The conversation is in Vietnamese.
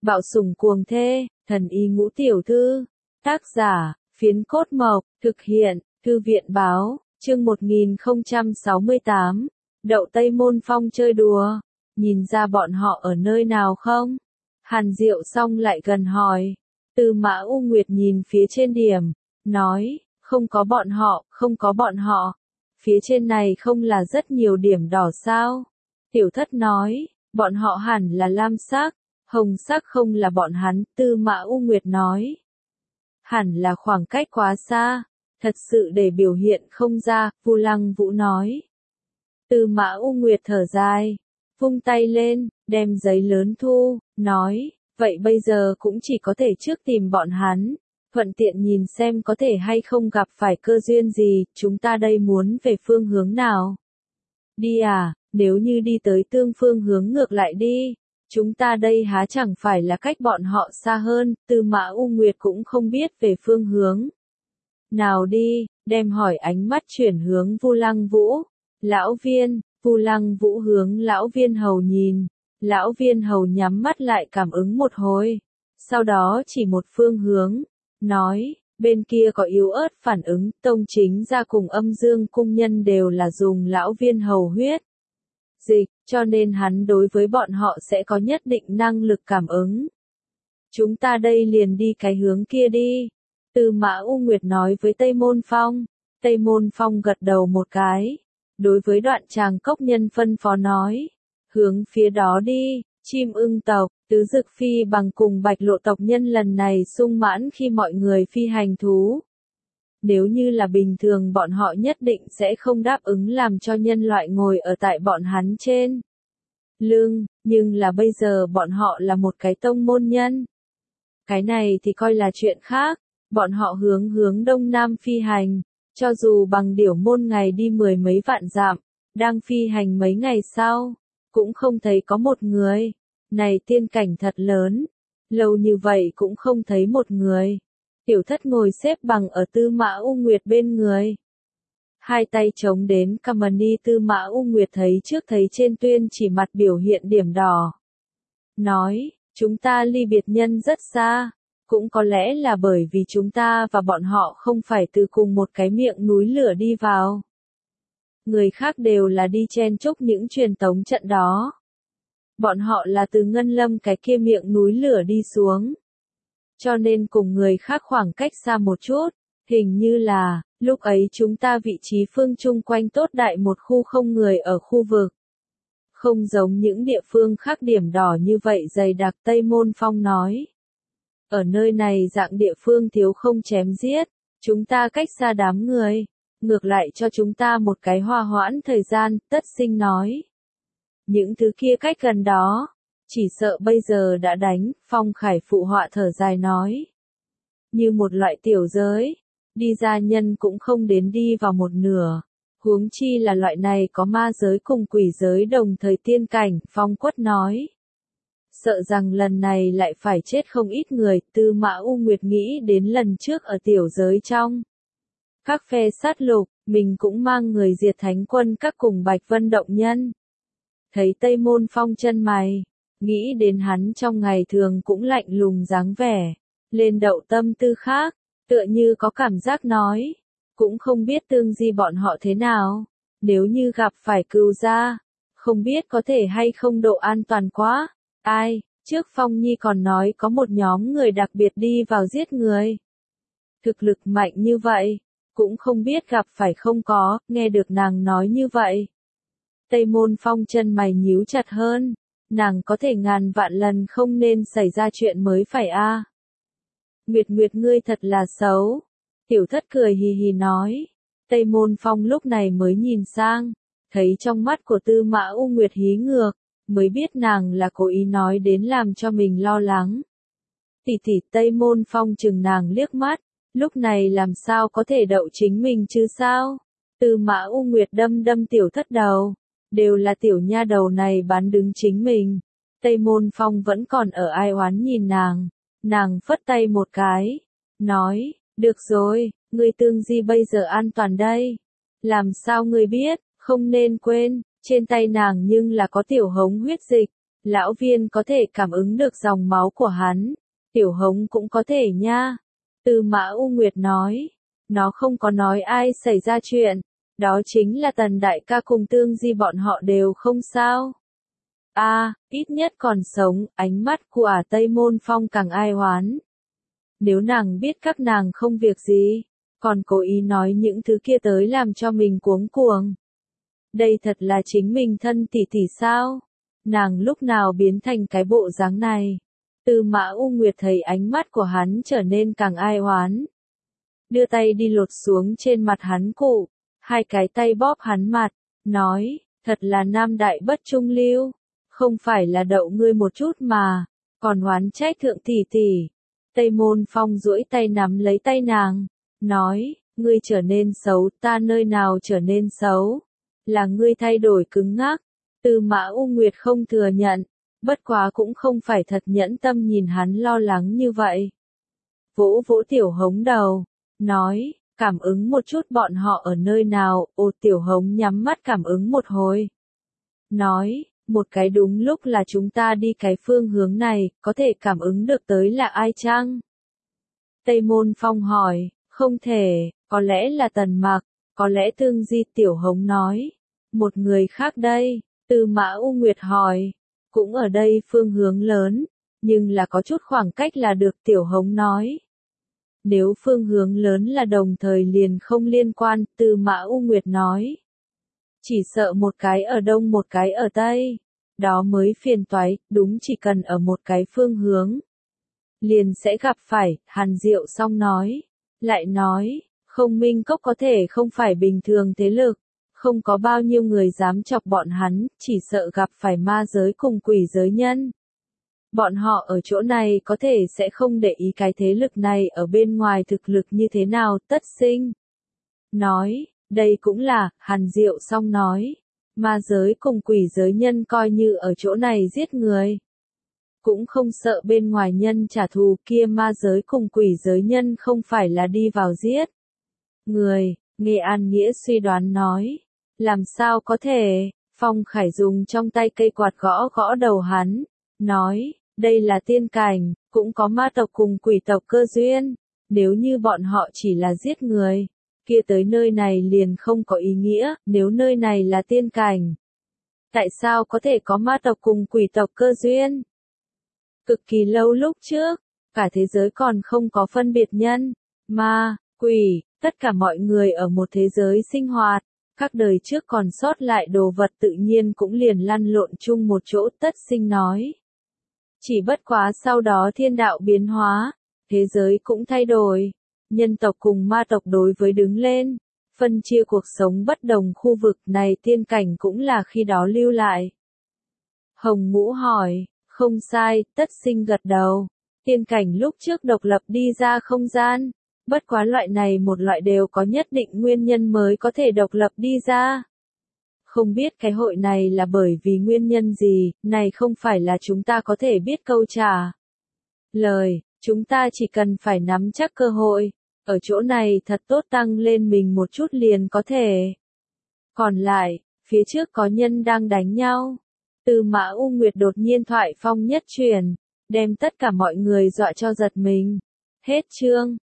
Bạo sủng cuồng thê, thần y ngũ tiểu thư. Tác giả, Phiến Cốt Mộc, thực hiện, Thư viện báo, chương 1068. Đậu Tây Môn Phong chơi đùa. Nhìn ra bọn họ ở nơi nào không? Hàn Diệu xong lại gần hỏi. Tư Mã U Nguyệt nhìn phía trên điểm, nói, không có bọn họ, không có bọn họ. Phía trên này không là rất nhiều điểm đỏ sao? Tiểu Thất nói, bọn họ hẳn là lam sắc, hồng sắc không là bọn hắn. Tư Mã U Nguyệt nói, hẳn là khoảng cách quá xa, thật sự để biểu hiện không ra. Vu Lăng Vũ nói. Tư Mã U Nguyệt thở dài, vung tay lên, đem giấy lớn thu, nói, vậy bây giờ cũng chỉ có thể trước tìm bọn hắn, thuận tiện nhìn xem có thể hay không gặp phải cơ duyên gì. Chúng ta đây muốn về phương hướng nào? Đi à? Nếu như đi tới tương phương hướng ngược lại đi, chúng ta đây há chẳng phải là cách bọn họ xa hơn. Tư Mã U Nguyệt cũng không biết về phương hướng nào đi, đem hỏi ánh mắt chuyển hướng Vu Lăng Vũ. Lão Viên. Vu Lăng Vũ hướng Lão Viên Hầu nhìn, Lão Viên Hầu nhắm mắt lại cảm ứng một hồi, sau đó chỉ một phương hướng, nói, bên kia có yếu ớt phản ứng. Tông Chính Gia cùng Âm Dương cung nhân đều là dùng Lão Viên Hầu huyết dịch, cho nên hắn đối với bọn họ sẽ có nhất định năng lực cảm ứng. Chúng ta đây liền đi cái hướng kia đi. Tư Mã U Nguyệt nói với Tây Môn Phong. Tây Môn Phong gật đầu một cái, đối với Đoạn Tràng Cốc nhân phân phó nói, hướng phía đó đi. Chim ưng tộc, Tứ Dực Phi bằng cùng Bạch Lộ tộc nhân lần này sung mãn khi mọi người phi hành thú. Nếu như là bình thường bọn họ nhất định sẽ không đáp ứng làm cho nhân loại ngồi ở tại bọn hắn trên lưng, nhưng là bây giờ bọn họ là một cái tông môn nhân. Cái này thì coi là chuyện khác. Bọn họ hướng đông nam phi hành, cho dù bằng điểu môn ngày đi 10 mấy vạn dặm, đang phi hành mấy ngày sau, cũng không thấy có một người. Này tiên cảnh thật lớn, lâu như vậy cũng không thấy một người. Tiểu Thất ngồi xếp bằng ở Tư Mã U Nguyệt bên người, hai tay chống đến Kamani. Tư Mã U Nguyệt thấy trước thấy trên tuyên chỉ mặt biểu hiện điểm đỏ, nói, chúng ta ly biệt nhân rất xa, cũng có lẽ là bởi vì chúng ta và bọn họ không phải từ cùng một cái miệng núi lửa đi vào. Người khác đều là đi chen chúc những truyền tống trận đó. Bọn họ là từ Ngân Lâm cái kia miệng núi lửa đi xuống, cho nên cùng người khác khoảng cách xa một chút. Hình như là, lúc ấy chúng ta vị trí phương chung quanh tốt đại một khu không người ở khu vực. Không giống những địa phương khác điểm đỏ như vậy dày đặc. Tây Môn Phong nói. Ở nơi này dạng địa phương thiếu không chém giết, chúng ta cách xa đám người, ngược lại cho chúng ta một cái hòa hoãn thời gian. Tất Sinh nói. Những thứ kia cách gần đó, chỉ sợ bây giờ đã đánh. Phong Khải phụ họa thở dài nói. Như một loại tiểu giới, đi ra nhân cũng không đến đi vào một nửa, huống chi là loại này có ma giới cùng quỷ giới đồng thời tiên cảnh. Phong Quất nói. Sợ rằng lần này lại phải chết không ít người. Tư Mã U Nguyệt nghĩ đến lần trước ở tiểu giới trong các phe sát lục, mình cũng mang người diệt thánh quân các cùng Bạch Vân động nhân. Thấy Tây Môn Phong chân mày, nghĩ đến hắn trong ngày thường cũng lạnh lùng dáng vẻ, lên đậu tâm tư khác, tựa như có cảm giác nói, cũng không biết tương di bọn họ thế nào, nếu như gặp phải cừu gia, không biết có thể hay không độ an toàn quá. Ai, trước Phong Nhi còn nói có một nhóm người đặc biệt đi vào giết người. Thực lực mạnh như vậy, cũng không biết gặp phải không có. Nghe được nàng nói như vậy, Tây Môn Phong chân mày nhíu chặt hơn, nàng có thể ngàn vạn lần không nên xảy ra chuyện mới phải a. Nguyệt Nguyệt ngươi thật là xấu. Tiểu Thất cười hì hì nói. Tây Môn Phong lúc này mới nhìn sang, thấy trong mắt của Tư Mã U Nguyệt hí ngược, mới biết nàng là cố ý nói đến làm cho mình lo lắng. Tỷ tỷ. Tây Môn Phong chừng nàng liếc mắt, lúc này làm sao có thể đậu chính mình chứ sao? Tư Mã U Nguyệt đâm đâm Tiểu Thất đầu, đều là tiểu nha đầu này bán đứng chính mình. Tây Môn Phong vẫn còn ở ai oán nhìn nàng phất tay một cái, nói, được rồi, ngươi tương di bây giờ an toàn đây. Làm sao ngươi biết? Không nên quên, trên tay nàng nhưng là có tiểu hống huyết dịch, Lão viên có thể cảm ứng được dòng máu của hắn. Tiểu Hống cũng có thể nha. Tư Mã U Nguyệt nói. Nó không có nói ai xảy ra chuyện. Đó chính là Tần đại ca cùng Tương Di bọn họ đều không sao. Ít nhất còn sống, ánh mắt của Tây Môn Phong càng ai oán. Nếu nàng biết các nàng không việc gì, còn cố ý nói những thứ kia tới làm cho mình cuống cuồng. Đây thật là chính mình thân tỷ tỷ sao? Nàng lúc nào biến thành cái bộ dáng này? Tư Mã U Nguyệt thấy ánh mắt của hắn trở nên càng ai oán. Đưa tay đi lột xuống trên mặt hắn cụ, hai cái tay bóp hắn mặt, nói, thật là nam đại bất trung lưu, không phải là đậu ngươi một chút mà, còn oán trách thượng tỷ tỷ. Tây Môn Phong duỗi tay nắm lấy tay nàng, nói, ngươi trở nên xấu, ta nơi nào trở nên xấu, là ngươi thay đổi cứng ngắc. Tư Mã U Nguyệt không thừa nhận, bất quá cũng không phải thật nhẫn tâm nhìn hắn lo lắng như vậy. Vỗ vỗ Tiểu Hống đầu, nói, cảm ứng một chút bọn họ ở nơi nào. Tiểu Hống nhắm mắt cảm ứng một hồi. Nói, một cái đúng lúc là chúng ta đi cái phương hướng này, có thể cảm ứng được tới là ai chăng? Tây Môn Phong hỏi, không thể, có lẽ là Tần Mặc, có lẽ Tương Di. Tiểu Hống nói, một người khác đây. Tư Mã U Nguyệt hỏi, cũng ở đây phương hướng lớn, nhưng là có chút khoảng cách là được. Tiểu Hống nói. Nếu phương hướng lớn là đồng thời liền không liên quan, Tư Mã U Nguyệt nói. Chỉ sợ một cái ở đông một cái ở tây, đó mới phiền toái, đúng chỉ cần ở một cái phương hướng. Liền sẽ gặp phải, Hàn Diệu xong nói. Lại nói, Không Minh Cốc có thể không phải bình thường thế lực, không có bao nhiêu người dám chọc bọn hắn, chỉ sợ gặp phải ma giới cùng quỷ giới nhân. Bọn họ ở chỗ này có thể sẽ không để ý cái thế lực này ở bên ngoài thực lực như thế nào. Tất Sinh nói, đây cũng là, Hàn Diệu xong nói, ma giới cùng quỷ giới nhân coi như ở chỗ này giết người, cũng không sợ bên ngoài nhân trả thù. Kia ma giới cùng quỷ giới nhân không phải là đi vào giết người. Nghe An Nghĩa suy đoán nói, làm sao có thể? Phong Khải dùng trong tay cây quạt gõ gõ đầu hắn, nói, đây là tiên cảnh, cũng có ma tộc cùng quỷ tộc cơ duyên, nếu như bọn họ chỉ là giết người, kia tới nơi này liền không có ý nghĩa. Nếu nơi này là tiên cảnh, tại sao có thể có ma tộc cùng quỷ tộc cơ duyên? Cực kỳ lâu lúc trước, cả thế giới còn không có phân biệt nhân, ma, quỷ, tất cả mọi người ở một thế giới sinh hoạt, các đời trước còn sót lại đồ vật tự nhiên cũng liền lăn lộn chung một chỗ. Tất Sinh nói, chỉ bất quá sau đó thiên đạo biến hóa, thế giới cũng thay đổi, nhân tộc cùng ma tộc đối với đứng lên, phân chia cuộc sống bất đồng khu vực này. Tiên cảnh cũng là khi đó lưu lại. Hồng Ngũ hỏi, không sai. Tất Sinh gật đầu, tiên cảnh lúc trước độc lập đi ra không gian, bất quá loại này một loại đều có nhất định nguyên nhân mới có thể độc lập đi ra. Không biết cái hội này là bởi vì nguyên nhân gì, này không phải là chúng ta có thể biết câu trả lời, chúng ta chỉ cần phải nắm chắc cơ hội, ở chỗ này thật tốt tăng lên mình một chút liền có thể. Còn lại, phía trước có nhân đang đánh nhau. Tư Mã U Nguyệt đột nhiên thoại phong nhất truyền, đem tất cả mọi người dọa cho giật mình. Hết chương.